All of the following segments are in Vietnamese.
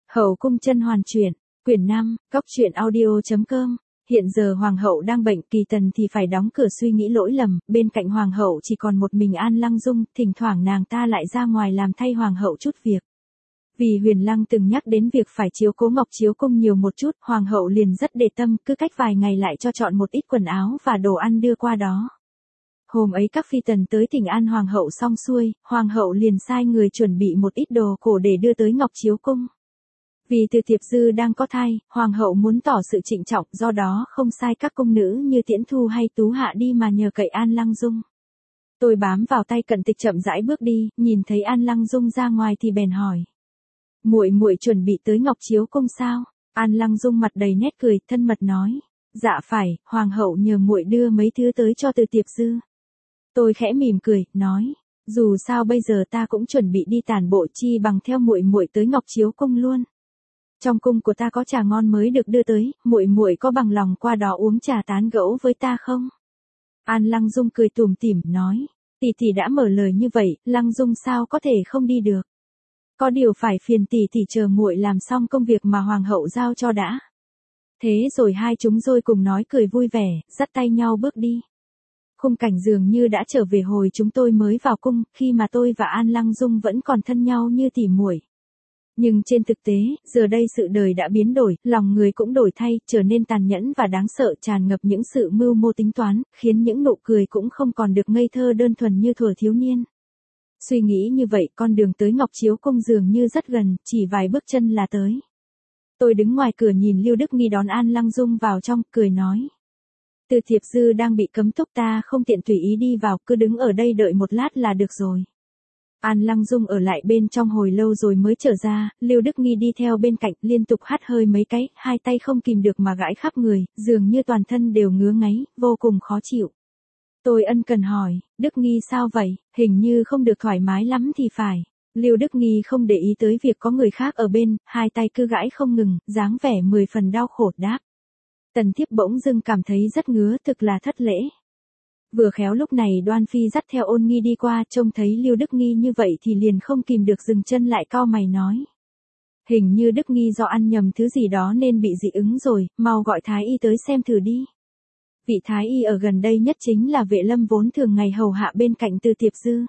Hậu cung甄hoàn truyện, quyển 5, góc truyện audio.com. Hiện giờ hoàng hậu đang bệnh, Kỳ Tần thì phải đóng cửa suy nghĩ lỗi lầm, bên cạnh hoàng hậu chỉ còn một mình An Lăng Dung, thỉnh thoảng nàng ta lại ra ngoài làm thay hoàng hậu chút việc. Vì Huyền Lăng từng nhắc đến việc phải chiếu cố Ngọc Chiếu Cung nhiều một chút, hoàng hậu liền rất để tâm, cứ cách vài ngày lại cho chọn một ít quần áo và đồ ăn đưa qua đó. Hôm ấy các phi tần tới thỉnh an hoàng hậu xong xuôi, hoàng hậu liền sai người chuẩn bị một ít đồ cổ để đưa tới Ngọc Chiếu Cung. Vì Từ Tiệp Dư đang có thai, hoàng hậu muốn tỏ sự trịnh trọng, do đó không sai các cung nữ như Tiễn Thu hay Tú Hạ đi mà nhờ cậy An Lăng Dung. Tôi bám vào tay Cận Tịch chậm rãi bước đi, nhìn thấy An Lăng Dung ra ngoài thì bèn hỏi: "Muội muội chuẩn bị tới Ngọc Chiếu Cung sao?" An Lăng Dung mặt đầy nét cười, thân mật nói: "Dạ phải, hoàng hậu nhờ muội đưa mấy thứ tới cho Từ Tiệp Dư." Tôi khẽ mỉm cười, nói: "Dù sao bây giờ ta cũng chuẩn bị đi tản bộ, chi bằng theo muội muội tới Ngọc Chiếu Cung luôn. Trong cung của ta có trà ngon mới được đưa tới, muội muội có bằng lòng qua đó uống trà tán gẫu với ta không?" An Lăng Dung cười tủm tỉm nói: "Tỷ tỷ đã mở lời như vậy, Lăng Dung sao có thể không đi được. Có điều phải phiền tỷ tỷ chờ muội làm xong công việc mà hoàng hậu giao cho đã." Thế rồi hai chúng tôi cùng nói cười vui vẻ, dắt tay nhau bước đi. Khung cảnh dường như đã trở về hồi chúng tôi mới vào cung, khi mà tôi và An Lăng Dung vẫn còn thân nhau như tỉ muội. Nhưng trên thực tế, giờ đây sự đời đã biến đổi, lòng người cũng đổi thay, trở nên tàn nhẫn và đáng sợ, tràn ngập những sự mưu mô tính toán, khiến những nụ cười cũng không còn được ngây thơ đơn thuần như thuở thiếu niên. Suy nghĩ như vậy, con đường tới Ngọc Chiếu Cung dường như rất gần, chỉ vài bước chân là tới. Tôi đứng ngoài cửa nhìn Lưu Đức Nghi đón An Lăng Dung vào trong, cười nói: "Từ Tiệp Dư đang bị cấm túc, ta không tiện tùy ý đi vào, cứ đứng ở đây đợi một lát là được rồi." An Lăng Dung ở lại bên trong hồi lâu rồi mới trở ra, Lưu Đức Nghi đi theo bên cạnh, liên tục hắt hơi mấy cái, hai tay không kìm được mà gãi khắp người, dường như toàn thân đều ngứa ngáy, vô cùng khó chịu. Tôi ân cần hỏi: "Đức Nghi sao vậy, hình như không được thoải mái lắm thì phải." Lưu Đức Nghi không để ý tới việc có người khác ở bên, hai tay cứ gãi không ngừng, dáng vẻ 10 phần đau khổ đáp: "Tần thiếp bỗng dưng cảm thấy rất ngứa, thực là thất lễ." Vừa khéo lúc này Đoan Phi dắt theo Ôn Nghi đi qua, trông thấy Lưu Đức Nghi như vậy thì liền không kìm được dừng chân lại, cau mày nói: "Hình như Đức Nghi do ăn nhầm thứ gì đó nên bị dị ứng rồi, mau gọi Thái Y tới xem thử đi." Vị Thái Y ở gần đây nhất chính là Vệ Lâm, vốn thường ngày hầu hạ bên cạnh Từ Tiệp Dư.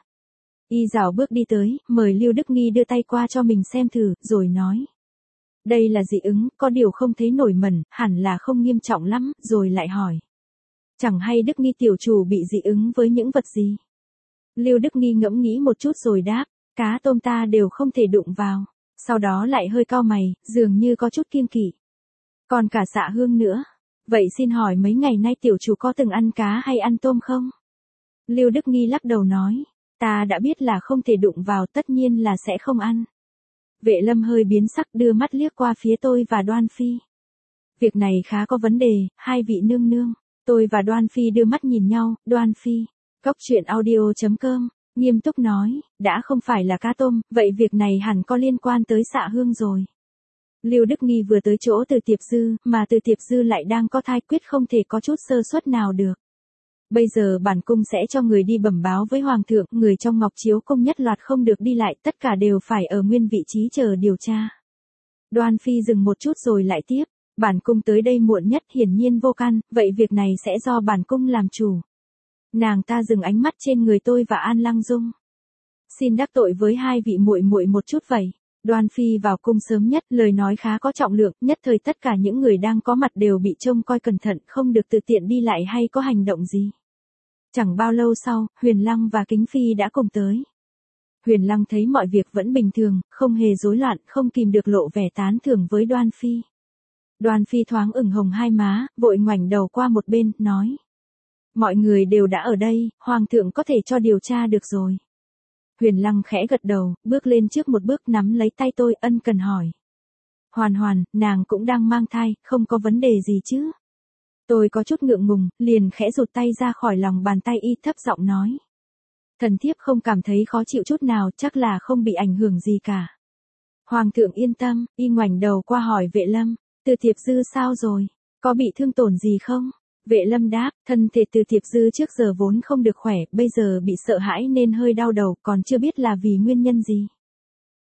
Y rảo bước đi tới, mời Lưu Đức Nghi đưa tay qua cho mình xem thử, rồi nói: "Đây là dị ứng, có điều không thấy nổi mẩn, hẳn là không nghiêm trọng lắm." Rồi lại hỏi: "Chẳng hay Đức Nghi tiểu chủ bị dị ứng với những vật gì?" Lưu Đức Nghi ngẫm nghĩ một chút rồi đáp: "Cá tôm ta đều không thể đụng vào." Sau đó lại hơi cau mày, dường như có chút kiêng kỵ: "Còn cả Dạ Hương nữa. Vậy xin hỏi mấy ngày nay tiểu chủ có từng ăn cá hay ăn tôm không?" Lưu Đức Nghi lắc đầu nói: "Ta đã biết là không thể đụng vào, tất nhiên là sẽ không ăn." Vệ Lâm hơi biến sắc, đưa mắt liếc qua phía tôi và Đoan Phi. "Việc này khá có vấn đề, hai vị nương nương." Tôi và Đoan Phi đưa mắt nhìn nhau, Đoan Phi, góc truyện audio.com, nghiêm túc nói: "Đã không phải là cá tôm, vậy việc này hẳn có liên quan tới Dạ Hương rồi." Lưu Đức Nghi vừa tới chỗ Từ Tiệp Dư, mà Từ Tiệp Dư lại đang có thai, quyết không thể có chút sơ suất nào được. Bây giờ bản cung sẽ cho người đi bẩm báo với hoàng thượng, người trong Ngọc Chiếu Cung nhất loạt không được đi lại, tất cả đều phải ở nguyên vị trí chờ điều tra. Đoan Phi dừng một chút rồi lại tiếp: "Bản cung tới đây muộn nhất, hiển nhiên vô căn, vậy việc này sẽ do bản cung làm chủ." Nàng ta dừng ánh mắt trên người tôi và An Lăng Dung: "Xin đắc tội với hai vị muội muội một chút vậy." Đoan Phi vào cung sớm nhất, lời nói khá có trọng lượng, nhất thời tất cả những người đang có mặt đều bị trông coi cẩn thận, không được tự tiện đi lại hay có hành động gì. Chẳng bao lâu sau, Huyền Lăng và Kính Phi đã cùng tới. Huyền Lăng thấy mọi việc vẫn bình thường, không hề rối loạn, không kìm được lộ vẻ tán thưởng với Đoan Phi. Đoan Phi thoáng ửng hồng hai má, vội ngoảnh đầu qua một bên, nói: "Mọi người đều đã ở đây, hoàng thượng có thể cho điều tra được rồi." Huyền Lăng khẽ gật đầu, bước lên trước một bước, nắm lấy tay tôi, ân cần hỏi: "Hoàn Hoàn, nàng cũng đang mang thai, không có vấn đề gì chứ?" Tôi có chút ngượng ngùng, liền khẽ rụt tay ra khỏi lòng bàn tay y, thấp giọng nói: "Thần thiếp không cảm thấy khó chịu chút nào, chắc là không bị ảnh hưởng gì cả." Hoàng thượng yên tâm. Y ngoảnh đầu qua hỏi Vệ Lâm: "Từ Tiệp Dư sao rồi? Có bị thương tổn gì không?" Vệ Lâm đáp: "Thân thể Từ Tiệp Dư trước giờ vốn không được khỏe, bây giờ bị sợ hãi nên hơi đau đầu, còn chưa biết là vì nguyên nhân gì."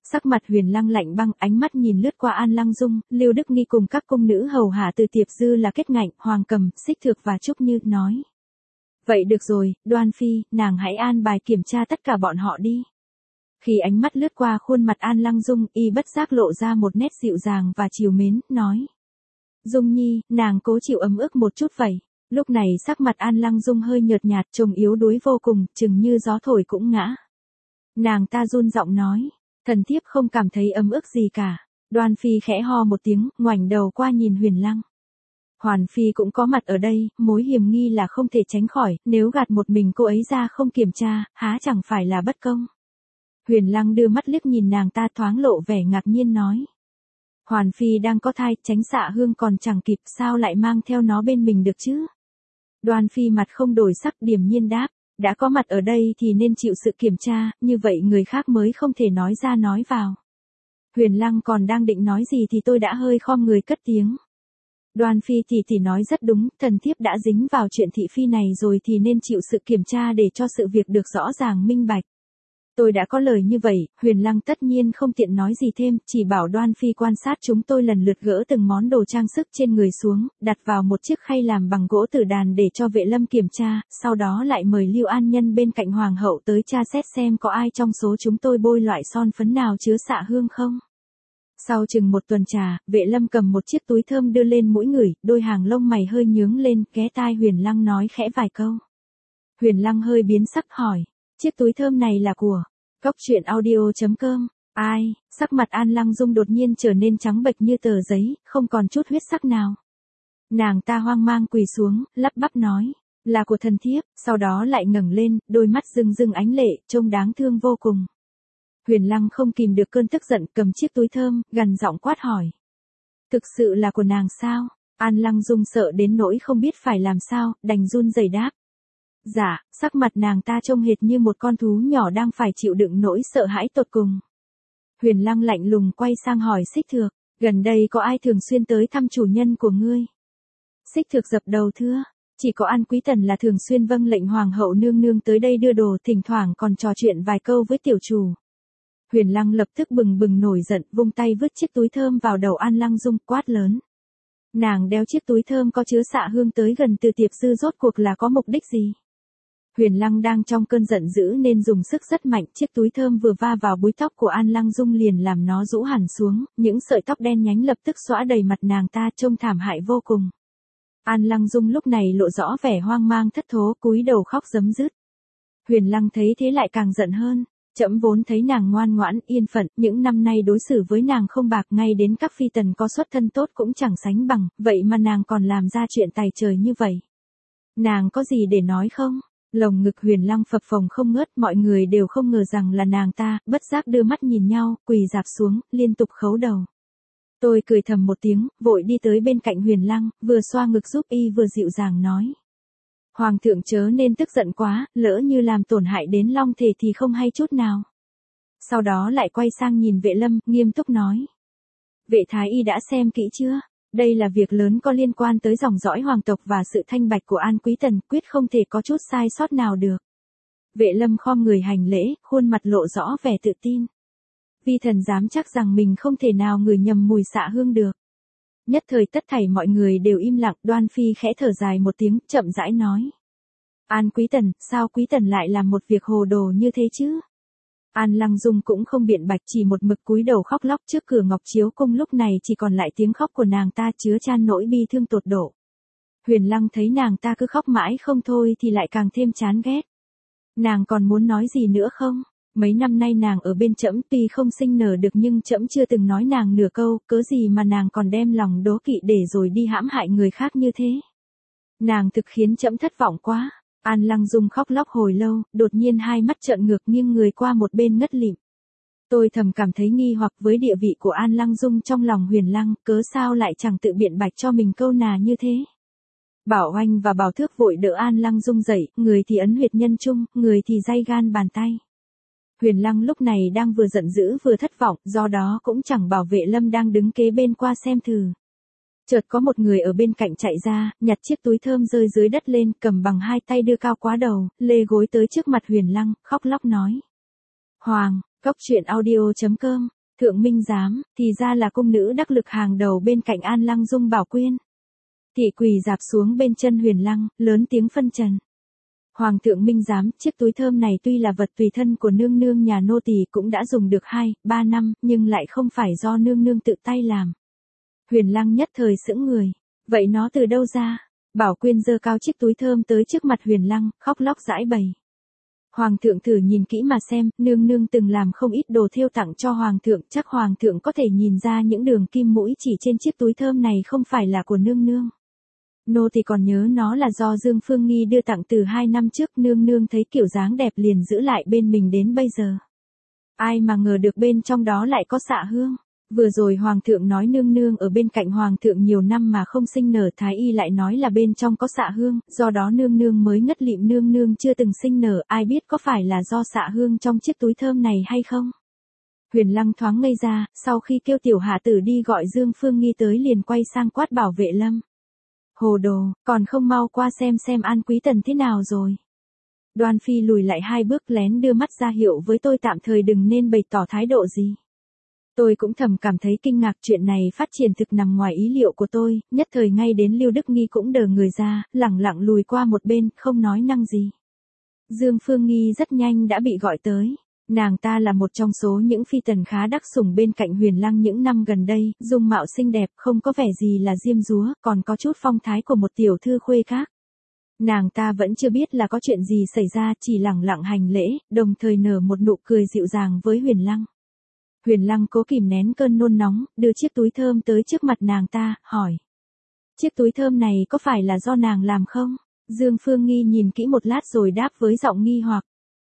Sắc mặt Huyền Lăng lạnh băng, ánh mắt nhìn lướt qua An Lăng Dung, Lưu Đức Nghi cùng các cung nữ hầu hạ từ Tiệp Dư là Kết Ngạnh, Hoàng Cầm, Xích Thược và Trúc Như, nói. Vậy được rồi, Đoan Phi, nàng hãy an bài kiểm tra tất cả bọn họ đi. Khi ánh mắt lướt qua khuôn mặt An Lăng Dung, y bất giác lộ ra một nét dịu dàng và trìu mến, nói. Dung Nhi, nàng cố chịu ấm ức một chút vậy. Lúc này sắc mặt An Lăng Dung hơi nhợt nhạt, trông yếu đuối vô cùng, chừng như gió thổi cũng ngã. Nàng ta run giọng nói, thần thiếp không cảm thấy ấm ức gì cả. Đoan Phi khẽ ho một tiếng, ngoảnh đầu qua nhìn Huyền Lăng. Hoàn Phi cũng có mặt ở đây, mối hiểm nghi là không thể tránh khỏi, nếu gạt một mình cô ấy ra không kiểm tra, há chẳng phải là bất công. Huyền Lăng đưa mắt liếc nhìn nàng ta, thoáng lộ vẻ ngạc nhiên nói. Hoàn Phi đang có thai, Tránh Xạ Hương còn chẳng kịp, sao lại mang theo nó bên mình được chứ? Đoan Phi mặt không đổi sắc, điềm nhiên đáp, đã có mặt ở đây thì nên chịu sự kiểm tra, như vậy người khác mới không thể nói ra nói vào. Huyền Lăng còn đang định nói gì thì tôi đã hơi khom người cất tiếng. Đoan Phi tỷ nói rất đúng, thần thiếp đã dính vào chuyện thị phi này rồi thì nên chịu sự kiểm tra để cho sự việc được rõ ràng minh bạch. Tôi đã có lời như vậy, Huyền Lăng tất nhiên không tiện nói gì thêm, chỉ bảo Đoan Phi quan sát chúng tôi lần lượt gỡ từng món đồ trang sức trên người xuống, đặt vào một chiếc khay làm bằng gỗ tử đàn để cho Vệ Lâm kiểm tra, sau đó lại mời Lưu An Nhân bên cạnh Hoàng hậu tới tra xét xem có ai trong số chúng tôi bôi loại son phấn nào chứa xạ hương không. Sau chừng một tuần trà, Vệ Lâm cầm một chiếc túi thơm đưa lên mũi ngửi, đôi hàng lông mày hơi nhướng lên, ghé tai Huyền Lăng nói khẽ vài câu. Huyền Lăng hơi biến sắc hỏi, chiếc túi thơm này là của Cóc Truyện Audio.com. Ai? Sắc mặt An Lăng Dung đột nhiên trở nên trắng bệch như tờ giấy, không còn chút huyết sắc nào. Nàng ta hoang mang quỳ xuống, lắp bắp nói, là của thần thiếp, sau đó lại ngẩng lên, đôi mắt rưng rưng ánh lệ, trông đáng thương vô cùng. Huyền Lăng không kìm được cơn tức giận, cầm chiếc túi thơm, gằn giọng quát hỏi. Thực sự là của nàng sao? An Lăng Dung sợ đến nỗi không biết phải làm sao, đành run rẩy đáp. Dạ, sắc mặt nàng ta trông hệt như một con thú nhỏ đang phải chịu đựng nỗi sợ hãi tột cùng. Huyền Lăng lạnh lùng quay sang hỏi Xích Thược, gần đây có ai thường xuyên tới thăm chủ nhân của ngươi? Xích Thược dập đầu thưa, chỉ có An Quý Tần là thường xuyên vâng lệnh Hoàng hậu nương nương tới đây đưa đồ, thỉnh thoảng còn trò chuyện vài câu với tiểu chủ. Huyền Lăng lập tức bừng bừng nổi giận, vung tay vứt chiếc túi thơm vào đầu An Lăng Dung, quát lớn. Nàng đeo chiếc túi thơm có chứa xạ hương tới gần Từ Tiệp Dư rốt cuộc là có mục đích gì? Huyền Lăng đang trong cơn giận dữ nên dùng sức rất mạnh, chiếc túi thơm vừa va vào búi tóc của An Lăng Dung liền làm nó rũ hẳn xuống, những sợi tóc đen nhánh lập tức xõa đầy mặt nàng ta, trông thảm hại vô cùng. An Lăng Dung lúc này lộ rõ vẻ hoang mang thất thố, cúi đầu khóc rấm rứt. Huyền Lăng thấy thế lại càng giận hơn, trẫm vốn thấy nàng ngoan ngoãn, yên phận, những năm nay đối xử với nàng không bạc, ngay đến các phi tần có xuất thân tốt cũng chẳng sánh bằng, vậy mà nàng còn làm ra chuyện tày trời như vậy. Nàng có gì để nói không? Lồng ngực Huyền Lăng phập phồng không ngớt, mọi người đều không ngờ rằng là nàng ta, bất giác đưa mắt nhìn nhau, quỳ rạp xuống, liên tục khấu đầu. Tôi cười thầm một tiếng, vội đi tới bên cạnh Huyền Lăng, vừa xoa ngực giúp y vừa dịu dàng nói. Hoàng thượng chớ nên tức giận quá, lỡ như làm tổn hại đến long thể thì không hay chút nào. Sau đó lại quay sang nhìn Vệ Lâm, nghiêm túc nói. Vệ thái y đã xem kỹ chưa? Đây là việc lớn có liên quan tới dòng dõi hoàng tộc và sự thanh bạch của An Quý Tần, quyết không thể có chút sai sót nào được. Vệ Lâm khom người hành lễ, khuôn mặt lộ rõ vẻ tự tin. Vi thần dám chắc rằng mình không thể nào ngửi nhầm mùi xạ hương được. Nhất thời tất thảy mọi người đều im lặng, Đoan Phi khẽ thở dài một tiếng, chậm rãi nói. An Quý Tần, sao Quý Tần lại làm một việc hồ đồ như thế chứ? An Lăng Dung cũng không biện bạch, chỉ một mực cúi đầu khóc lóc trước cửa Ngọc Chiếu Cung, lúc này chỉ còn lại tiếng khóc của nàng ta chứa chan nỗi bi thương tột độ. Huyền Lăng thấy nàng ta cứ khóc mãi không thôi thì lại càng thêm chán ghét. Nàng còn muốn nói gì nữa không? Mấy năm nay nàng ở bên trẫm tuy không sinh nở được nhưng trẫm chưa từng nói nàng nửa câu, cớ gì mà nàng còn đem lòng đố kỵ để rồi đi hãm hại người khác như thế. Nàng thực khiến trẫm thất vọng quá. An Lăng Dung khóc lóc hồi lâu, đột nhiên hai mắt trợn ngược nghiêng người qua một bên ngất lịm. Tôi thầm cảm thấy nghi hoặc với địa vị của An Lăng Dung trong lòng Huyền Lăng, cớ sao lại chẳng tự biện bạch cho mình câu nà như thế. Bảo Oanh và Bảo Thước vội đỡ An Lăng Dung dậy, người thì ấn huyệt nhân trung, người thì day gan bàn tay. Huyền Lăng lúc này đang vừa giận dữ vừa thất vọng, do đó cũng chẳng bảo Vệ Lâm đang đứng kế bên qua xem thử. Chợt có một người ở bên cạnh chạy ra, nhặt chiếc túi thơm rơi dưới đất lên, cầm bằng hai tay đưa cao quá đầu, lê gối tới trước mặt Huyền Lăng, khóc lóc nói. Hoàng, Cóc Truyện Audio.com Thượng Minh Giám, thì ra là cung nữ đắc lực hàng đầu bên cạnh An Lăng Dung Bảo Quyên. Thị quỳ dạp xuống bên chân Huyền Lăng, lớn tiếng phân trần. Hoàng thượng Minh Giám, chiếc túi thơm này tuy là vật tùy thân của nương nương nhà nô tỳ cũng đã dùng được 2-3 năm, nhưng lại không phải do nương nương tự tay làm. Huyền Lăng nhất thời sững người. Vậy nó từ đâu ra? Bảo Quyên giơ cao chiếc túi thơm tới trước mặt Huyền Lăng, khóc lóc giãi bày. Hoàng thượng thử nhìn kỹ mà xem, nương nương từng làm không ít đồ thêu tặng cho hoàng thượng, chắc hoàng thượng có thể nhìn ra những đường kim mũi chỉ trên chiếc túi thơm này không phải là của nương nương. Nô thì còn nhớ nó là do Dương Phương Nghi đưa tặng từ 2 năm trước, nương nương thấy kiểu dáng đẹp liền giữ lại bên mình đến bây giờ. Ai mà ngờ được bên trong đó lại có xạ hương. Vừa rồi hoàng thượng nói nương nương ở bên cạnh hoàng thượng nhiều năm mà không sinh nở, thái y lại nói là bên trong có xạ hương, do đó nương nương mới ngất lịm nương nương chưa từng sinh nở, ai biết có phải là do xạ hương trong chiếc túi thơm này hay không? Huyền Lăng thoáng ngây ra, sau khi kêu tiểu hạ tử đi gọi Dương Phương Nghi tới liền quay sang quát Bảo Vệ Lâm. Hồ đồ, còn không mau qua xem An Quý Tần thế nào rồi. Đoan Phi lùi lại 2 bước lén đưa mắt ra hiệu với tôi tạm thời đừng nên bày tỏ thái độ gì. Tôi cũng thầm cảm thấy kinh ngạc, chuyện này phát triển thực nằm ngoài ý liệu của tôi, nhất thời ngay đến Lưu Đức Nghi cũng đờ người ra, lẳng lặng lùi qua một bên, không nói năng gì. Dương Phương Nghi rất nhanh đã bị gọi tới. Nàng ta là một trong số những phi tần khá đắc sủng bên cạnh Huyền Lăng những năm gần đây, dung mạo xinh đẹp, không có vẻ gì là diêm dúa, còn có chút phong thái của một tiểu thư khuê các. Nàng ta vẫn chưa biết là có chuyện gì xảy ra, chỉ lẳng lặng hành lễ, đồng thời nở một nụ cười dịu dàng với Huyền Lăng. Huyền Lăng cố kìm nén cơn nôn nóng, đưa chiếc túi thơm tới trước mặt nàng ta, hỏi. Chiếc túi thơm này có phải là do nàng làm không? Dương Phương Nghi nhìn kỹ một lát rồi đáp với giọng nghi hoặc.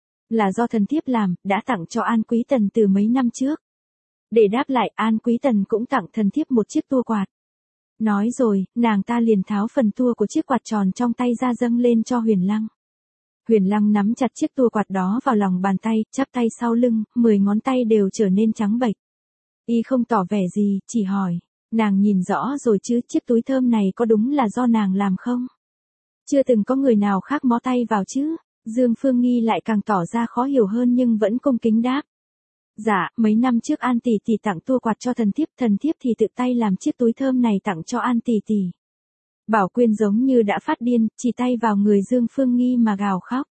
Là do thần thiếp làm, đã tặng cho An Quý Tần từ mấy năm trước. Để đáp lại, An Quý Tần cũng tặng thần thiếp một chiếc tua quạt. Nói rồi, nàng ta liền tháo phần tua của chiếc quạt tròn trong tay ra dâng lên cho Huyền Lăng. Huyền Lăng nắm chặt chiếc tua quạt đó vào lòng bàn tay, chắp tay sau lưng, 10 ngón tay đều trở nên trắng bệch. Y không tỏ vẻ gì, chỉ hỏi, nàng nhìn rõ rồi chứ, chiếc túi thơm này có đúng là do nàng làm không? Chưa từng có người nào khác mó tay vào chứ? Dương Phương Nghi lại càng tỏ ra khó hiểu hơn nhưng vẫn cung kính đáp. Dạ, mấy năm trước An tỷ tỷ tặng tua quạt cho thần thiếp thì tự tay làm chiếc túi thơm này tặng cho An tỷ tỷ. Bảo Quyên giống như đã phát điên, chỉ tay vào người Dương Phương Nghi mà gào khóc.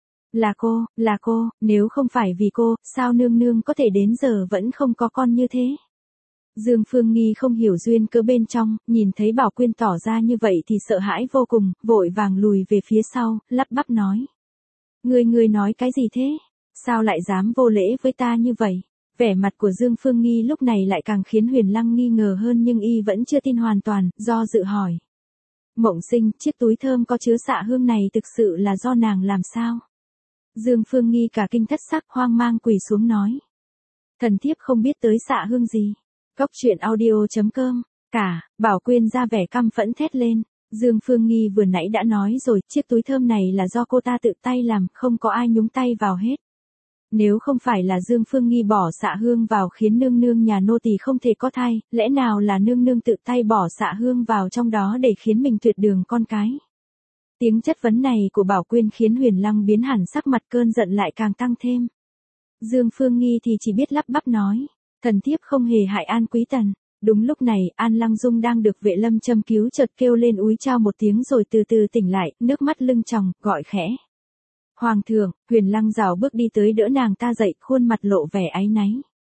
Là cô, nếu không phải vì cô, sao nương nương có thể đến giờ vẫn không có con như thế? Dương Phương Nghi không hiểu duyên cớ bên trong, nhìn thấy Bảo Quyên tỏ ra như vậy thì sợ hãi vô cùng, vội vàng lùi về phía sau, lắp bắp nói. Ngươi nói cái gì thế? Sao lại dám vô lễ với ta như vậy? Vẻ mặt của Dương Phương Nghi lúc này lại càng khiến Huyền Lăng nghi ngờ hơn nhưng y vẫn chưa tin hoàn toàn, do dự hỏi. Mộng Sinh, chiếc túi thơm có chứa xạ hương này thực sự là do nàng làm sao? Dương Phương Nghi cả kinh thất sắc, hoang mang quỳ xuống nói. Thần thiếp không biết tới xạ hương gì. Cốc truyện audio.com. Bảo Quyên ra vẻ căm phẫn thét lên. Dương Phương Nghi vừa nãy đã nói rồi, chiếc túi thơm này là do cô ta tự tay làm, không có ai nhúng tay vào hết. Nếu không phải là Dương Phương Nghi bỏ xạ hương vào khiến nương nương nhà nô tỳ không thể có thai, lẽ nào là nương nương tự tay bỏ xạ hương vào trong đó để khiến mình tuyệt đường con cái? Tiếng chất vấn này của Bảo Quyên khiến Huyền Lăng biến hẳn sắc mặt, cơn giận lại càng tăng thêm. Dương Phương Nghi thì chỉ biết lắp bắp nói, thần thiếp không hề hại An Quý Tần. Đúng lúc này, An Lăng Dung đang được Vệ Lâm châm cứu chợt kêu lên úi chao một tiếng rồi từ từ tỉnh lại, nước mắt lưng tròng, gọi khẽ. Hoàng thượng, Huyền Lăng rảo bước đi tới đỡ nàng ta dậy, khuôn mặt lộ vẻ áy náy.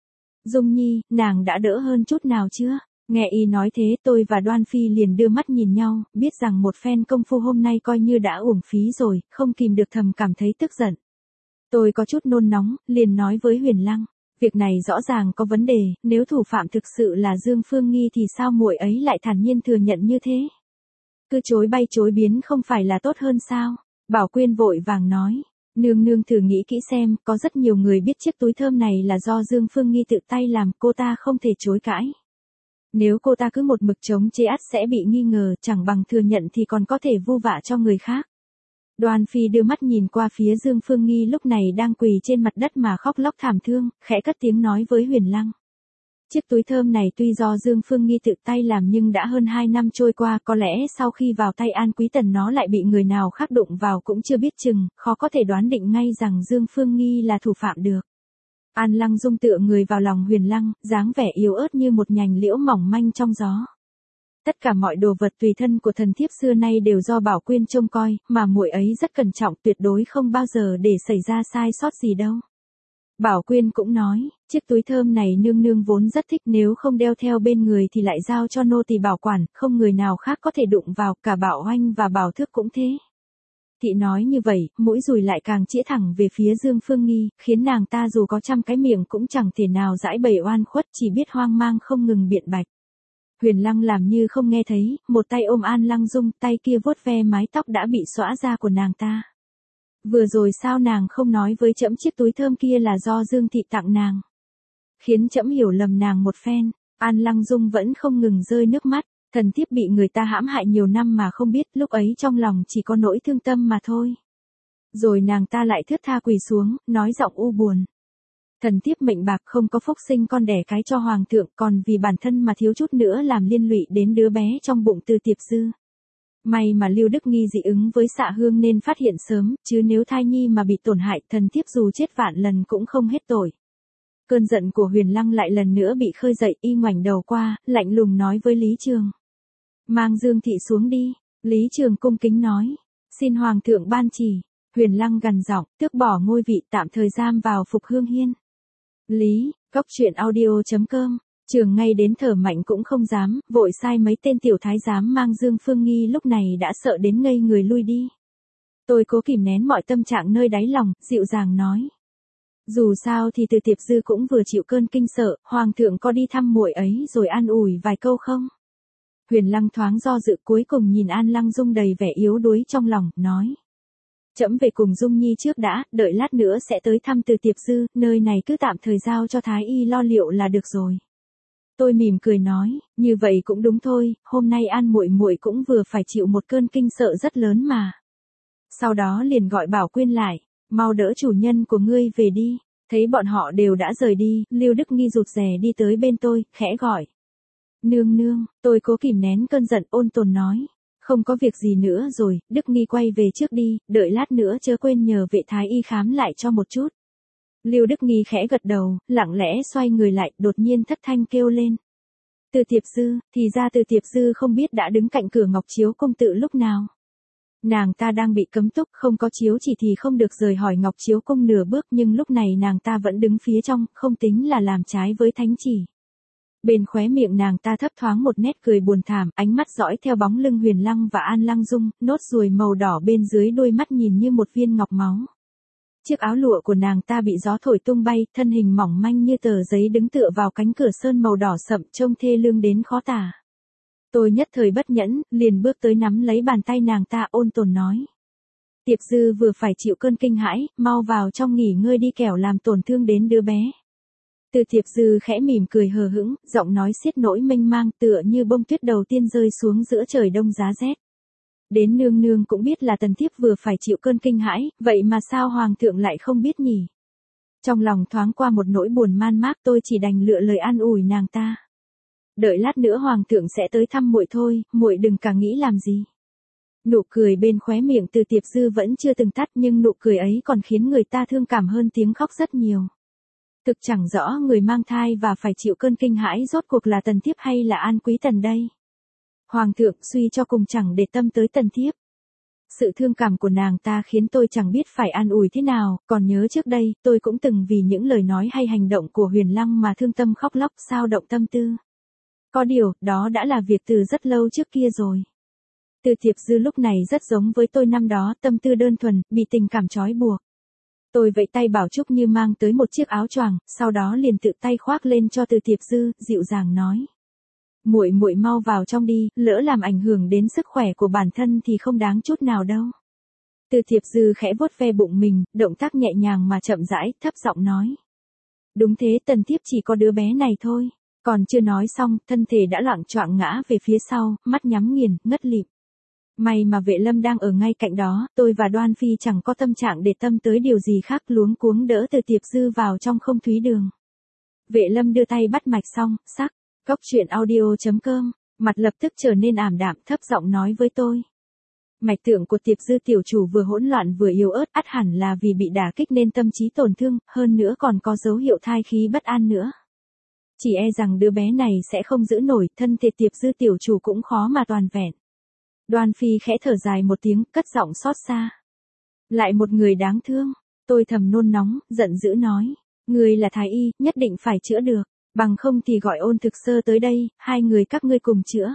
Dung Nhi, nàng đã đỡ hơn chút nào chưa? Nghe y nói thế, tôi và Đoan Phi liền đưa mắt nhìn nhau, biết rằng một phen công phu hôm nay coi như đã uổng phí rồi, không kìm được thầm cảm thấy tức giận. Tôi có chút nôn nóng, liền nói với Huyền Lăng. Việc này rõ ràng có vấn đề, nếu thủ phạm thực sự là Dương Phương Nghi thì sao muội ấy lại thản nhiên thừa nhận như thế? Cứ chối bay chối biến không phải là tốt hơn sao? Bảo Quyên vội vàng nói. Nương nương thử nghĩ kỹ xem, có rất nhiều người biết chiếc túi thơm này là do Dương Phương Nghi tự tay làm, cô ta không thể chối cãi. Nếu cô ta cứ một mực chống chế ắt sẽ bị nghi ngờ, chẳng bằng thừa nhận thì còn có thể vu vạ cho người khác. Đoan Phi đưa mắt nhìn qua phía Dương Phương Nghi lúc này đang quỳ trên mặt đất mà khóc lóc thảm thương, khẽ cất tiếng nói với Huyền Lăng. Chiếc túi thơm này tuy do Dương Phương Nghi tự tay làm nhưng đã hơn 2 năm trôi qua, có lẽ sau khi vào tay An Quý Tần nó lại bị người nào khác đụng vào cũng chưa biết chừng, khó có thể đoán định ngay rằng Dương Phương Nghi là thủ phạm được. An Lăng Dung tựa người vào lòng Huyền Lăng, dáng vẻ yếu ớt như một nhành liễu mỏng manh trong gió. Tất cả mọi đồ vật tùy thân của thần thiếp xưa nay đều do Bảo Quyên trông coi, mà muội ấy rất cẩn trọng, tuyệt đối không bao giờ để xảy ra sai sót gì đâu. Bảo Quyên cũng nói, chiếc túi thơm này nương nương vốn rất thích, nếu không đeo theo bên người thì lại giao cho nô tỳ bảo quản, không người nào khác có thể đụng vào, cả Bảo Oanh và Bảo Thước cũng thế. Thị nói như vậy, mũi dùi lại càng chĩa thẳng về phía Dương Phương Nghi, khiến nàng ta dù có trăm cái miệng cũng chẳng thể nào giải bày oan khuất, chỉ biết hoang mang không ngừng biện bạch. Huyền Lăng làm như không nghe thấy, một tay ôm An Lăng Dung, tay kia vuốt ve mái tóc đã bị xõa ra của nàng ta. Vừa rồi sao nàng không nói với trẫm chiếc túi thơm kia là do Dương thị tặng nàng? Khiến trẫm hiểu lầm nàng một phen. An Lăng Dung vẫn không ngừng rơi nước mắt, thần thiếp bị người ta hãm hại nhiều năm mà không biết, lúc ấy trong lòng chỉ có nỗi thương tâm mà thôi. Rồi nàng ta lại thướt tha quỳ xuống, nói giọng u buồn. Thần thiếp mệnh bạc không có phúc sinh con đẻ cái cho hoàng thượng, còn vì bản thân mà thiếu chút nữa làm liên lụy đến đứa bé trong bụng Từ Tiệp Dư. May mà Lưu Đức Nghi dị ứng với xạ hương nên phát hiện sớm, chứ nếu thai nhi mà bị tổn hại, thần thiếp dù chết vạn lần cũng không hết tội. Cơn giận của Huyền Lăng lại lần nữa bị khơi dậy, y ngoảnh đầu qua, lạnh lùng nói với Lý Trường. Mang Dương thị xuống đi. Lý Trường cung kính nói, xin hoàng thượng ban chỉ. Huyền Lăng gằn giọng, tước bỏ ngôi vị, tạm thời giam vào Phục Hương Hiên. Lý, Cốc Truyện Audio.com. Trường ngay đến thở mạnh cũng không dám, vội sai mấy tên tiểu thái giám mang Dương Phương Nghi, lúc này đã sợ đến ngây người lui đi. Tôi cố kìm nén mọi tâm trạng nơi đáy lòng, dịu dàng nói. Dù sao thì Từ Tiệp Dư cũng vừa chịu cơn kinh sợ, hoàng thượng có đi thăm muội ấy rồi an ủi vài câu không? Huyền Lăng thoáng do dự, cuối cùng nhìn An Lăng Dung đầy vẻ yếu đuối trong lòng, nói. Trẫm về cùng Dung Nhi trước đã, đợi lát nữa sẽ tới thăm Từ Tiệp Dư, nơi này cứ tạm thời giao cho Thái Y lo liệu là được rồi. Tôi mỉm cười nói, như vậy cũng đúng thôi, hôm nay An muội muội cũng vừa phải chịu một cơn kinh sợ rất lớn mà. Sau đó liền gọi Bảo Quyên lại, mau đỡ chủ nhân của ngươi về đi. Thấy bọn họ đều đã rời đi, Lưu Đức Nghi rụt rè đi tới bên tôi, khẽ gọi. Nương nương, tôi cố kìm nén cơn giận, ôn tồn nói. Không có việc gì nữa rồi, Đức Nghi quay về trước đi, đợi lát nữa chớ quên nhờ vệ thái y khám lại cho một chút. Lưu Đức Nghi khẽ gật đầu, lặng lẽ xoay người lại, đột nhiên thất thanh kêu lên. Từ Tiệp Dư, thì ra Từ Tiệp Dư không biết đã đứng cạnh cửa Ngọc Chiếu Cung tự lúc nào. Nàng ta đang bị cấm túc, không có chiếu chỉ thì không được rời khỏi Ngọc Chiếu Cung nửa bước, nhưng lúc này nàng ta vẫn đứng phía trong, không tính là làm trái với thánh chỉ. Bên khóe miệng nàng ta thấp thoáng một nét cười buồn thảm, ánh mắt dõi theo bóng lưng Huyền Lăng và An Lăng Dung, nốt ruồi màu đỏ bên dưới đôi mắt nhìn như một viên ngọc máu. Chiếc áo lụa của nàng ta bị gió thổi tung bay, thân hình mỏng manh như tờ giấy đứng tựa vào cánh cửa sơn màu đỏ sậm, trông thê lương đến khó tả. Tôi nhất thời bất nhẫn, liền bước tới nắm lấy bàn tay nàng ta, ôn tồn nói. Tiệp Dư vừa phải chịu cơn kinh hãi, mau vào trong nghỉ ngơi đi, kẻo làm tổn thương đến đứa bé. Từ Tiệp Dư khẽ mỉm cười hờ hững, giọng nói xiết nỗi mênh mang, tựa như bông tuyết đầu tiên rơi xuống giữa trời đông giá rét. Đến nương nương cũng biết là tần thiếp vừa phải chịu cơn kinh hãi, vậy mà sao hoàng thượng lại không biết nhỉ? Trong lòng thoáng qua một nỗi buồn man mác, tôi chỉ đành lựa lời an ủi nàng ta. Đợi lát nữa hoàng thượng sẽ tới thăm muội thôi, muội đừng cả nghĩ làm gì. Nụ cười bên khóe miệng Từ Tiệp Dư vẫn chưa từng tắt, nhưng nụ cười ấy còn khiến người ta thương cảm hơn tiếng khóc rất nhiều. Thực chẳng rõ người mang thai và phải chịu cơn kinh hãi rốt cuộc là tần thiếp hay là An Quý Tần đây. Hoàng thượng suy cho cùng chẳng để tâm tới tần thiếp. Sự thương cảm của nàng ta khiến tôi chẳng biết phải an ủi thế nào, còn nhớ trước đây, tôi cũng từng vì những lời nói hay hành động của Huyền Lăng mà thương tâm khóc lóc, sao động tâm tư. Có điều, đó đã là việc từ rất lâu trước kia rồi. Từ Tiệp Dư lúc này rất giống với tôi năm đó, tâm tư đơn thuần, bị tình cảm trói buộc. Tôi vẫy tay bảo Trúc Như mang tới một chiếc áo choàng, sau đó liền tự tay khoác lên cho Từ Tiệp Dư, dịu dàng nói. Muội muội mau vào trong đi, lỡ làm ảnh hưởng đến sức khỏe của bản thân thì không đáng chút nào đâu. Từ Tiệp Dư khẽ vuốt ve bụng mình, động tác nhẹ nhàng mà chậm rãi, thấp giọng nói. Đúng thế, tần thiếp chỉ có đứa bé này thôi. Còn chưa nói xong, thân thể đã loạng choạng ngã về phía sau, mắt nhắm nghiền, ngất lịm. May mà Vệ Lâm đang ở ngay cạnh đó, tôi và Đoan Phi chẳng có tâm trạng để tâm tới điều gì khác, luống cuống đỡ Từ Tiệp Dư vào trong không thúy đường. Vệ Lâm đưa tay bắt mạch xong, sắc. Cốc Truyện Audio.com, mặt lập tức trở nên ảm đạm, thấp giọng nói với tôi. Mạch tượng của Tiệp Dư tiểu chủ vừa hỗn loạn vừa yếu ớt, ắt hẳn là vì bị đả kích nên tâm trí tổn thương, hơn nữa còn có dấu hiệu thai khí bất an nữa. Chỉ e rằng đứa bé này sẽ không giữ nổi, thân thể Tiệp Dư tiểu chủ cũng khó mà toàn vẹn. Đoan Phi khẽ thở dài một tiếng, cất giọng xót xa. Lại một người đáng thương. Tôi thầm nôn nóng, giận dữ nói. Người là thái y, nhất định phải chữa được. Bằng không thì gọi Ôn Thực Sơ tới đây, hai người các ngươi cùng chữa.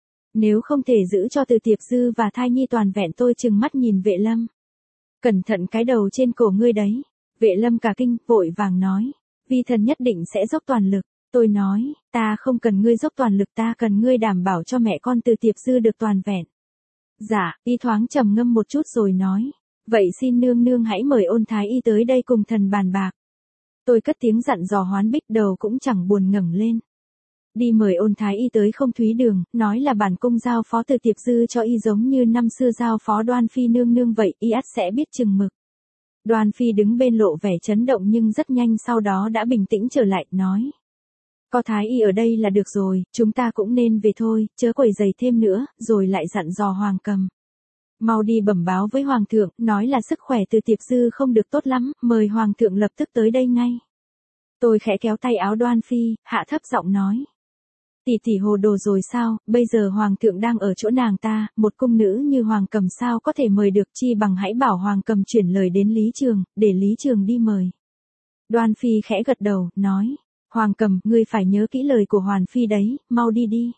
Nếu không thể giữ cho từ Tiệp Dư và thai nhi toàn vẹn, tôi trừng mắt nhìn Vệ Lâm. Cẩn thận cái đầu trên cổ ngươi đấy. Vệ Lâm cả kinh, vội vàng nói. Vi thần nhất định sẽ dốc toàn lực. Tôi nói, ta không cần ngươi dốc toàn lực, ta cần ngươi đảm bảo cho mẹ con từ Tiệp Dư được toàn vẹn. Dạ, y thoáng trầm ngâm một chút rồi nói. Vậy xin nương nương hãy mời Ôn thái y tới đây cùng thần bàn bạc. Tôi cất tiếng dặn dò Hoán Bích, đầu cũng chẳng buồn ngẩng lên. Đi mời Ôn thái y tới Không Thúy Đường, nói là bản cung giao phó từ Tiệp Dư cho y giống như năm xưa giao phó Đoan Phi nương nương vậy, y ắt sẽ biết chừng mực. Đoan Phi đứng bên lộ vẻ chấn động nhưng rất nhanh sau đó đã bình tĩnh trở lại, nói. Có thái y ở đây là được rồi, chúng ta cũng nên về thôi, chớ quấy rầy thêm nữa, rồi lại dặn dò Hoàng Cầm. Mau đi bẩm báo với Hoàng thượng, nói là sức khỏe từ Tiệp Dư không được tốt lắm, mời Hoàng thượng lập tức tới đây ngay. Tôi khẽ kéo tay áo Đoan Phi, hạ thấp giọng nói. Tỷ tỷ hồ đồ rồi sao, bây giờ Hoàng thượng đang ở chỗ nàng ta, một cung nữ như Hoàng Cầm sao có thể mời được, chi bằng hãy bảo Hoàng Cầm chuyển lời đến Lý Trường, để Lý Trường đi mời. Đoan Phi khẽ gật đầu, nói. Hoàng Cầm, ngươi phải nhớ kỹ lời của Hoàn Phi đấy, mau đi đi.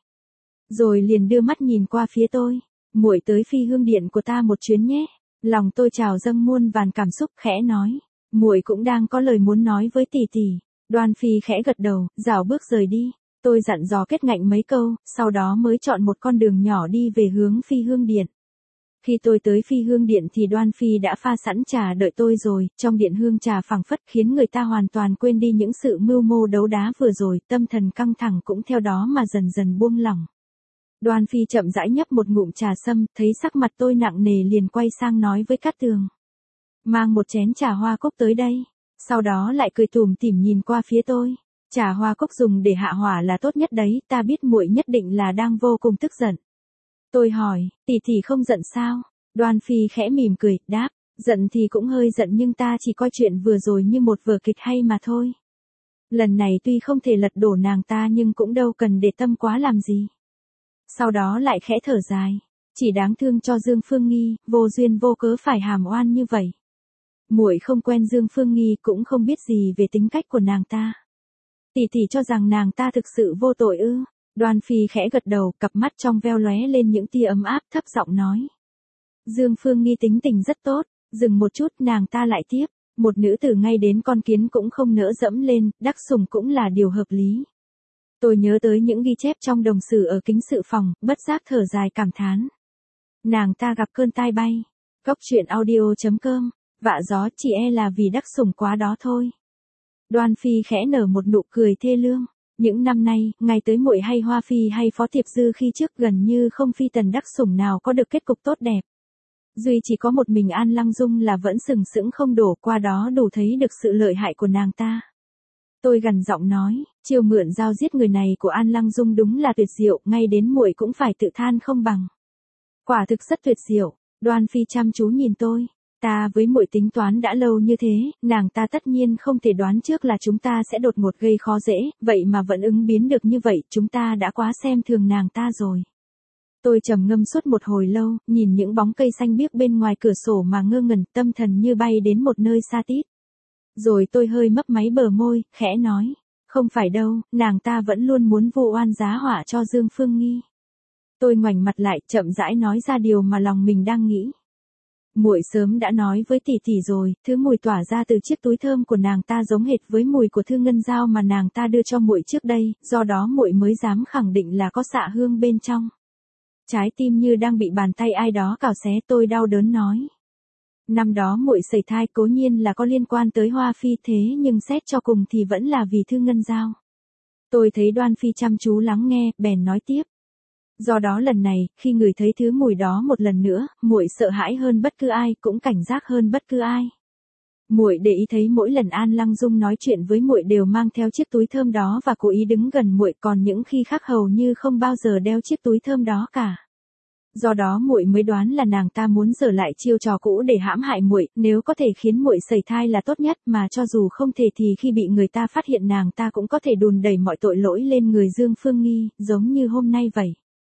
Rồi liền đưa mắt nhìn qua phía tôi. Muội tới Phi Hương Điện của ta một chuyến nhé. Lòng tôi trào dâng muôn vàn cảm xúc, khẽ nói. Muội cũng đang có lời muốn nói với tỷ tỷ. Đoan Phi khẽ gật đầu, rảo bước rời đi. Tôi dặn dò Kết Ngạnh mấy câu, sau đó mới chọn một con đường nhỏ đi về hướng Phi Hương Điện. Khi tôi tới Phi Hương Điện thì Đoan Phi đã pha sẵn trà đợi tôi rồi, trong điện hương trà phảng phất khiến người ta hoàn toàn quên đi những sự mưu mô đấu đá vừa rồi, tâm thần căng thẳng cũng theo đó mà dần dần buông lỏng. Đoan Phi chậm rãi nhấp một ngụm trà sâm, thấy sắc mặt tôi nặng nề liền quay sang nói với Cát Tường. Mang một chén trà hoa cúc tới đây, sau đó lại cười tủm tỉm nhìn qua phía tôi. Trà hoa cúc dùng để hạ hỏa là tốt nhất đấy, ta biết muội nhất định là đang vô cùng tức giận. Tôi hỏi, tỷ tỷ không giận sao? Đoan Phi khẽ mỉm cười, đáp, giận thì cũng hơi giận nhưng ta chỉ coi chuyện vừa rồi như một vở kịch hay mà thôi. Lần này tuy không thể lật đổ nàng ta nhưng cũng đâu cần để tâm quá làm gì. Sau đó lại khẽ thở dài, chỉ đáng thương cho Dương Phương Nghi, vô duyên vô cớ phải hàm oan như vậy. Muội không quen Dương Phương Nghi cũng không biết gì về tính cách của nàng ta. Tỷ tỷ cho rằng nàng ta thực sự vô tội ư? Đoan Phi khẽ gật đầu, cặp mắt trong veo lóe lên những tia ấm áp, thấp giọng nói. Dương Phương Nghi tính tình rất tốt, dừng một chút nàng ta lại tiếp, một nữ tử ngay đến con kiến cũng không nỡ dẫm lên, đắc sủng cũng là điều hợp lý. Tôi nhớ tới những ghi chép trong đồng sử ở kính sự phòng, bất giác thở dài cảm thán. Nàng ta gặp cơn tai bay. Góc truyện audio.com, vạ gió chỉ e là vì đắc sủng quá đó thôi. Đoan Phi khẽ nở một nụ cười thê lương. Những năm nay, ngày tới muội hay Hoa Phi hay Phó Tiệp Dư khi trước gần như không phi tần đắc sủng nào có được kết cục tốt đẹp. Duy chỉ có một mình An Lăng Dung là vẫn sừng sững không đổ, qua đó đủ thấy được sự lợi hại của nàng ta. Tôi gằn giọng nói, chiêu mượn dao giết người này của An Lăng Dung đúng là tuyệt diệu, ngay đến muội cũng phải tự than không bằng. Quả thực rất tuyệt diệu. Đoan Phi chăm chú nhìn tôi. Ta với muội tính toán đã lâu như thế, nàng ta tất nhiên không thể đoán trước là chúng ta sẽ đột ngột gây khó dễ, vậy mà vẫn ứng biến được như vậy, chúng ta đã quá xem thường nàng ta rồi. Tôi trầm ngâm suốt một hồi lâu, nhìn những bóng cây xanh biếc bên ngoài cửa sổ mà ngơ ngẩn, tâm thần như bay đến một nơi xa tít. Rồi tôi hơi mấp máy bờ môi, khẽ nói, không phải đâu, nàng ta vẫn luôn muốn vu oan giá họa cho Dương Phương Nghi. Tôi ngoảnh mặt lại, chậm rãi nói ra điều mà lòng mình đang nghĩ. Muội sớm đã nói với tỷ tỷ rồi, thứ mùi tỏa ra từ chiếc túi thơm của nàng ta giống hệt với mùi của thư ngân dao mà nàng ta đưa cho muội trước đây, do đó muội mới dám khẳng định là có xạ hương bên trong. Trái tim như đang bị bàn tay ai đó cào xé, tôi đau đớn nói. Năm đó muội sẩy thai cố nhiên là có liên quan tới Hoa Phi, thế nhưng xét cho cùng thì vẫn là vì thư ngân dao. Tôi thấy Đoan Phi chăm chú lắng nghe, bèn nói tiếp. Do đó lần này, khi ngửi thấy thứ mùi đó một lần nữa, muội sợ hãi hơn bất cứ ai, cũng cảnh giác hơn bất cứ ai. Muội để ý thấy mỗi lần An Lăng Dung nói chuyện với muội đều mang theo chiếc túi thơm đó và cố ý đứng gần muội, còn những khi khác hầu như không bao giờ đeo chiếc túi thơm đó cả. Do đó muội mới đoán là nàng ta muốn giở lại chiêu trò cũ để hãm hại muội, nếu có thể khiến muội sẩy thai là tốt nhất, mà cho dù không thể thì khi bị người ta phát hiện nàng ta cũng có thể đùn đẩy mọi tội lỗi lên người Dương Phương Nghi, giống như hôm nay vậy.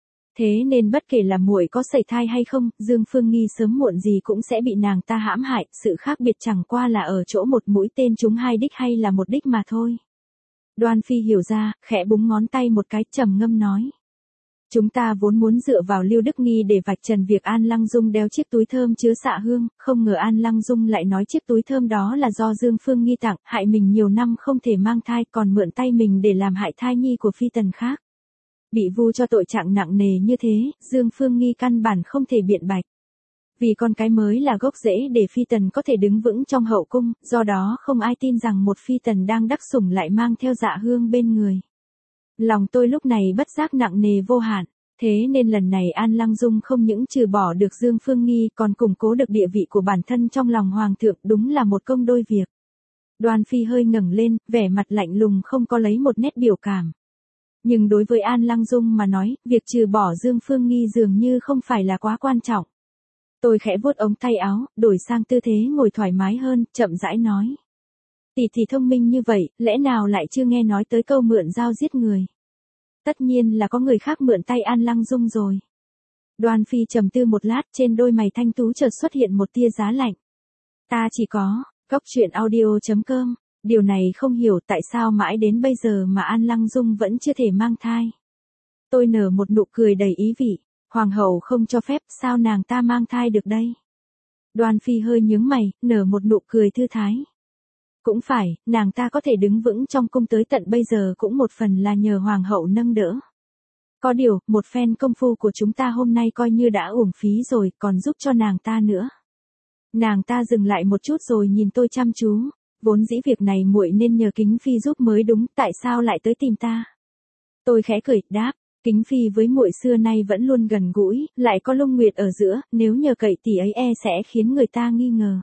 Thế nên bất kể là muội có sẩy thai hay không, Dương Phương Nghi sớm muộn gì cũng sẽ bị nàng ta hãm hại, sự khác biệt chẳng qua là ở chỗ một mũi tên trúng hai đích hay là một đích mà thôi. Đoan Phi hiểu ra, khẽ búng ngón tay một cái, trầm ngâm nói. Chúng ta vốn muốn dựa vào Lưu Đức Nghi để vạch trần việc An Lăng Dung đeo chiếc túi thơm chứa xạ hương, không ngờ An Lăng Dung lại nói chiếc túi thơm đó là do Dương Phương Nghi tặng, hại mình nhiều năm không thể mang thai, còn mượn tay mình để làm hại thai nhi của phi tần khác. Bị vu cho tội trạng nặng nề như thế, Dương Phương Nghi căn bản không thể biện bạch. Vì con cái mới là gốc rễ để phi tần có thể đứng vững trong hậu cung, do đó không ai tin rằng một phi tần đang đắc sủng lại mang theo dạ hương bên người. Lòng tôi lúc này bất giác nặng nề vô hạn, thế nên lần này An Lăng Dung không những trừ bỏ được Dương Phương Nghi còn củng cố được địa vị của bản thân trong lòng hoàng thượng, đúng là một công đôi việc. Đoan Phi hơi ngẩng lên, vẻ mặt lạnh lùng không có lấy một nét biểu cảm. Nhưng đối với An Lăng Dung mà nói, việc trừ bỏ Dương Phương Nghi dường như không phải là quá quan trọng. Tôi khẽ vuốt ống tay áo, đổi sang tư thế ngồi thoải mái hơn, chậm rãi nói. Tỷ tỷ thông minh như vậy, lẽ nào lại chưa nghe nói tới câu mượn dao giết người? Tất nhiên là có người khác mượn tay An Lăng Dung rồi. Đoan Phi trầm tư một lát, trên đôi mày thanh tú chợt xuất hiện một tia giá lạnh. Ta chỉ có, cóc truyện audio.com, điều này không hiểu tại sao mãi đến bây giờ mà An Lăng Dung vẫn chưa thể mang thai. Tôi nở một nụ cười đầy ý vị, hoàng hậu không cho phép, sao nàng ta mang thai được đây? Đoan Phi hơi nhướng mày, nở một nụ cười thư thái. Cũng phải, nàng ta có thể đứng vững trong cung tới tận bây giờ cũng một phần là nhờ hoàng hậu nâng đỡ. Có điều, một phen công phu của chúng ta hôm nay coi như đã uổng phí rồi, còn giúp cho nàng ta nữa. Nàng ta dừng lại một chút rồi nhìn tôi chăm chú, vốn dĩ việc này muội nên nhờ Kính Phi giúp mới đúng, tại sao lại tới tìm ta? Tôi khẽ cười, đáp, Kính Phi với muội xưa nay vẫn luôn gần gũi, lại có Lung Nguyệt ở giữa, nếu nhờ cậy tỷ ấy sẽ khiến người ta nghi ngờ.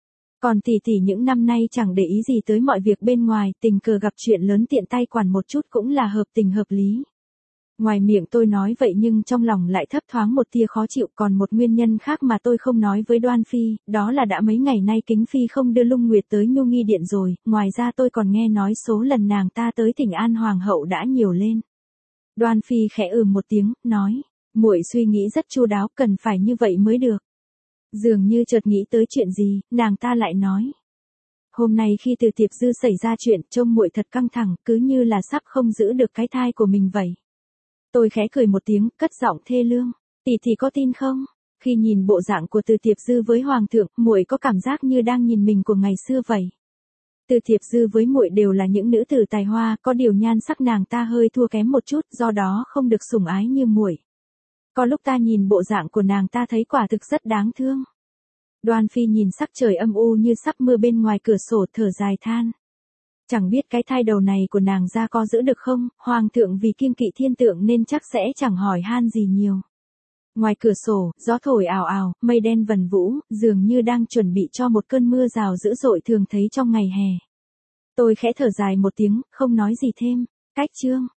Còn tỷ tỷ những năm nay chẳng để ý gì tới mọi việc bên ngoài, tình cờ gặp chuyện lớn tiện tay quản một chút cũng là hợp tình hợp lý. Ngoài miệng tôi nói vậy nhưng trong lòng lại thấp thoáng một tia khó chịu, còn một nguyên nhân khác mà tôi không nói với Đoan Phi, đó là đã mấy ngày nay Kính Phi không đưa Lung Nguyệt tới Nhu Nghi Điện rồi, ngoài ra tôi còn nghe nói số lần nàng ta tới thỉnh an hoàng hậu đã nhiều lên. Đoan Phi khẽ một tiếng, nói, muội suy nghĩ rất chu đáo, cần phải như vậy mới được. Dường như chợt nghĩ tới chuyện gì, nàng ta lại nói. Hôm nay khi Từ Tiệp Dư xảy ra chuyện, trông muội thật căng thẳng, cứ như là sắp không giữ được cái thai của mình vậy. Tôi khẽ cười một tiếng, cất giọng thê lương. Tỷ tỷ có tin không? Khi nhìn bộ dạng của Từ Tiệp Dư với hoàng thượng, muội có cảm giác như đang nhìn mình của ngày xưa vậy. Từ Tiệp Dư với muội đều là những nữ tử tài hoa, có điều nhan sắc nàng ta hơi thua kém một chút, do đó không được sủng ái như muội. Có lúc ta nhìn bộ dạng của nàng ta thấy quả thực rất đáng thương. Đoan Phi nhìn sắc trời âm u như sắp mưa bên ngoài cửa sổ, thở dài than. Chẳng biết cái thai đầu này của nàng ra có giữ được không, hoàng thượng vì kiêng kỵ thiên tượng nên chắc sẽ chẳng hỏi han gì nhiều. Ngoài cửa sổ, gió thổi ào ào, mây đen vần vũ, dường như đang chuẩn bị cho một cơn mưa rào dữ dội thường thấy trong ngày hè. Tôi khẽ thở dài một tiếng, không nói gì thêm. Cách chương